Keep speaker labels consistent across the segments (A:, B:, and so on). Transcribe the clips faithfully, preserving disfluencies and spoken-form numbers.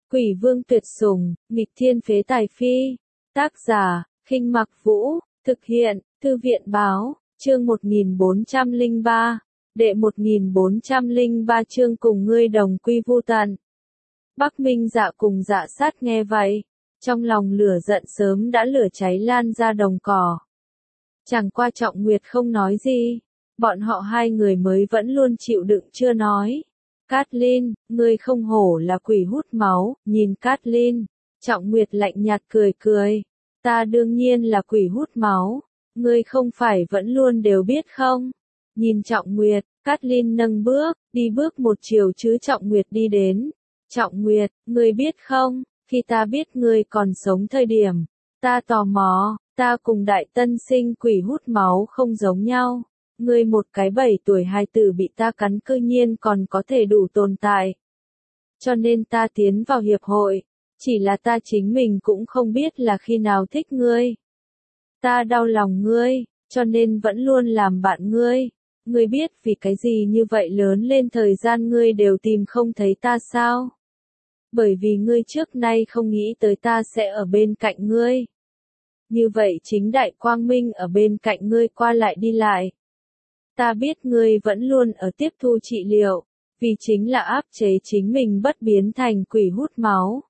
A: Quỷ vương tuyệt sủng, nghịch thiên phế tài phi. Tác giả, Khinh Mặc Vũ, thực hiện, Thư viện báo, chương một nghìn bốn trăm lẻ ba, đệ một nghìn bốn trăm lẻ ba chương cùng ngươi đồng quy vu tận. Bắc Minh Dạ cùng Dạ Sát nghe vậy, trong lòng lửa giận sớm đã lửa cháy lan ra đồng cỏ. Chẳng qua Trọng Nguyệt không nói gì, bọn họ hai người mới vẫn luôn chịu đựng chưa nói. Cát-Linh, ngươi không hổ là quỷ hút máu, nhìn Cát-Linh, Trọng Nguyệt lạnh nhạt cười cười, ta đương nhiên là quỷ hút máu, ngươi không phải vẫn luôn đều biết không? Nhìn Trọng Nguyệt, Cát-Linh nâng bước, đi bước một chiều chứ Trọng Nguyệt đi đến. Trọng Nguyệt, ngươi biết không, khi ta biết ngươi còn sống thời điểm, ta tò mò, ta cùng đại tân sinh quỷ hút máu không giống nhau. Ngươi một cái bảy tuổi hài tử bị ta cắn cư nhiên còn có thể đủ tồn tại. Cho nên ta tiến vào hiệp hội, chỉ là ta chính mình cũng không biết là khi nào thích ngươi. Ta đau lòng ngươi, cho nên vẫn luôn làm bạn ngươi. Ngươi biết vì cái gì như vậy lớn lên thời gian ngươi đều tìm không thấy ta sao? Bởi vì ngươi trước nay không nghĩ tới ta sẽ ở bên cạnh ngươi. Như vậy chính đại quang minh ở bên cạnh ngươi qua lại đi lại. Ta biết ngươi vẫn luôn ở tiếp thu trị liệu, vì chính là áp chế chính mình bất biến thành quỷ hút máu.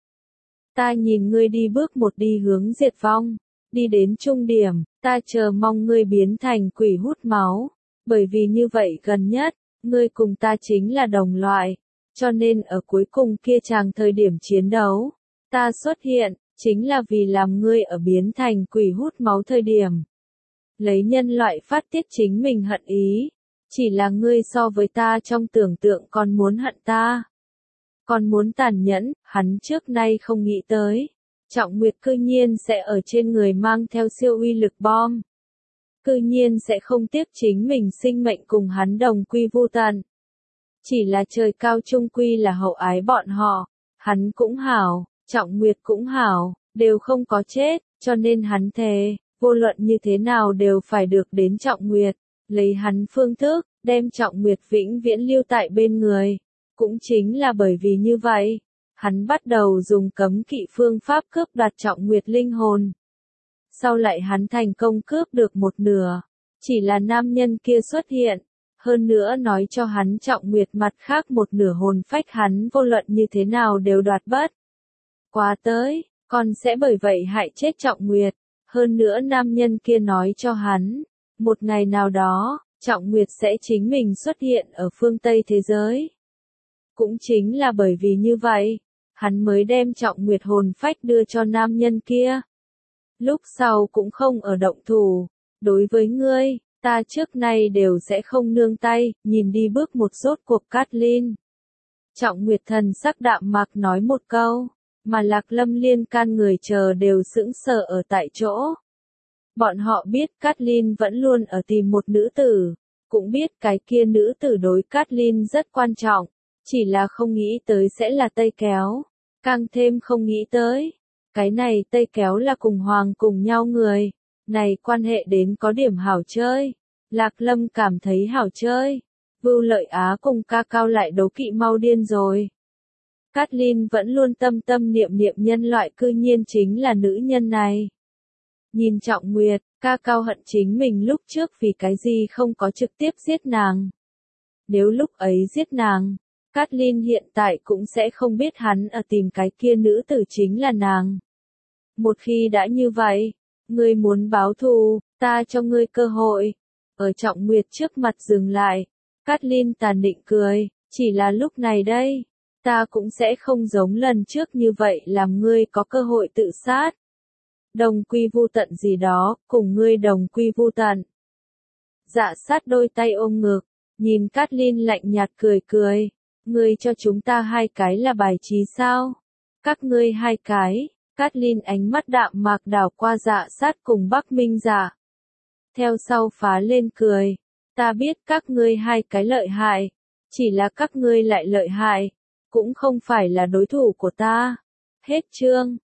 A: Ta nhìn ngươi đi bước một đi hướng diệt vong, đi đến trung điểm, ta chờ mong ngươi biến thành quỷ hút máu, bởi vì như vậy gần nhất, ngươi cùng ta chính là đồng loại, cho nên ở cuối cùng kia chàng thời điểm chiến đấu, ta xuất hiện, chính là vì làm ngươi ở biến thành quỷ hút máu thời điểm. Lấy nhân loại phát tiết chính mình hận ý, chỉ là ngươi so với ta trong tưởng tượng còn muốn hận ta. Còn muốn tàn nhẫn, hắn trước nay không nghĩ tới. Trọng Nguyệt cư nhiên sẽ ở trên người mang theo siêu uy lực bom. Cư nhiên sẽ không tiếc chính mình sinh mệnh cùng hắn đồng quy vu tận. Chỉ là trời cao trung quy là hậu ái bọn họ, hắn cũng hảo, Trọng Nguyệt cũng hảo, đều không có chết, cho nên hắn thề. Vô luận như thế nào đều phải được đến Trọng Nguyệt, lấy hắn phương thức, đem Trọng Nguyệt vĩnh viễn lưu tại bên người. Cũng chính là bởi vì như vậy, hắn bắt đầu dùng cấm kỵ phương pháp cướp đoạt Trọng Nguyệt linh hồn. Sau lại hắn thành công cướp được một nửa, chỉ là nam nhân kia xuất hiện, hơn nữa nói cho hắn Trọng Nguyệt mặt khác một nửa hồn phách hắn vô luận như thế nào đều đoạt bất. Quá tới, còn sẽ bởi vậy hại chết Trọng Nguyệt. Hơn nữa nam nhân kia nói cho hắn, một ngày nào đó, Trọng Nguyệt sẽ chính mình xuất hiện ở phương Tây thế giới. Cũng chính là bởi vì như vậy, hắn mới đem Trọng Nguyệt hồn phách đưa cho nam nhân kia. Lúc sau cũng không ở động thủ, đối với ngươi, ta trước nay đều sẽ không nương tay, nhìn đi bước một rốt cuộc Cát-Linh. Trọng Nguyệt thần sắc đạm mạc nói một câu. Mà Lạc Lâm Liên can người chờ đều sững sờ ở tại chỗ. Bọn họ biết Cát-Linh vẫn luôn ở tìm một nữ tử, cũng biết cái kia nữ tử đối Cát-Linh rất quan trọng, chỉ là không nghĩ tới sẽ là Tây Kéo, càng thêm không nghĩ tới. Cái này Tây Kéo là cùng Hoàng cùng nhau người, này quan hệ đến có điểm hảo chơi. Lạc Lâm cảm thấy hảo chơi, Vưu Lợi Á cùng Ca Cao lại đấu kỵ mau điên rồi. Cát-Linh vẫn luôn tâm tâm niệm niệm nhân loại cư nhiên chính là nữ nhân này. Nhìn Trọng Nguyệt, Ca Cao hận chính mình lúc trước vì cái gì không có trực tiếp giết nàng. Nếu lúc ấy giết nàng, Cát-Linh hiện tại cũng sẽ không biết hắn ở tìm cái kia nữ tử chính là nàng. Một khi đã như vậy, ngươi muốn báo thù, ta cho ngươi cơ hội. Ở Trọng Nguyệt trước mặt dừng lại, Cát-Linh tàn định cười, chỉ là lúc này đây. Ta cũng sẽ không giống lần trước như vậy làm ngươi có cơ hội tự sát. Đồng quy vu tận gì đó, cùng ngươi đồng quy vu tận. Dạ Sát đôi tay ôm ngực, nhìn Cát-Linh lạnh nhạt cười cười. Ngươi cho chúng ta hai cái là bài trí sao? Các ngươi hai cái, Cát-Linh ánh mắt đạm mạc đảo qua Dạ Sát cùng Bắc Minh Dạ. Theo sau phá lên cười. Ta biết các ngươi hai cái lợi hại, chỉ là các ngươi lại lợi hại. Cũng không phải là đối thủ của ta. Hết chương.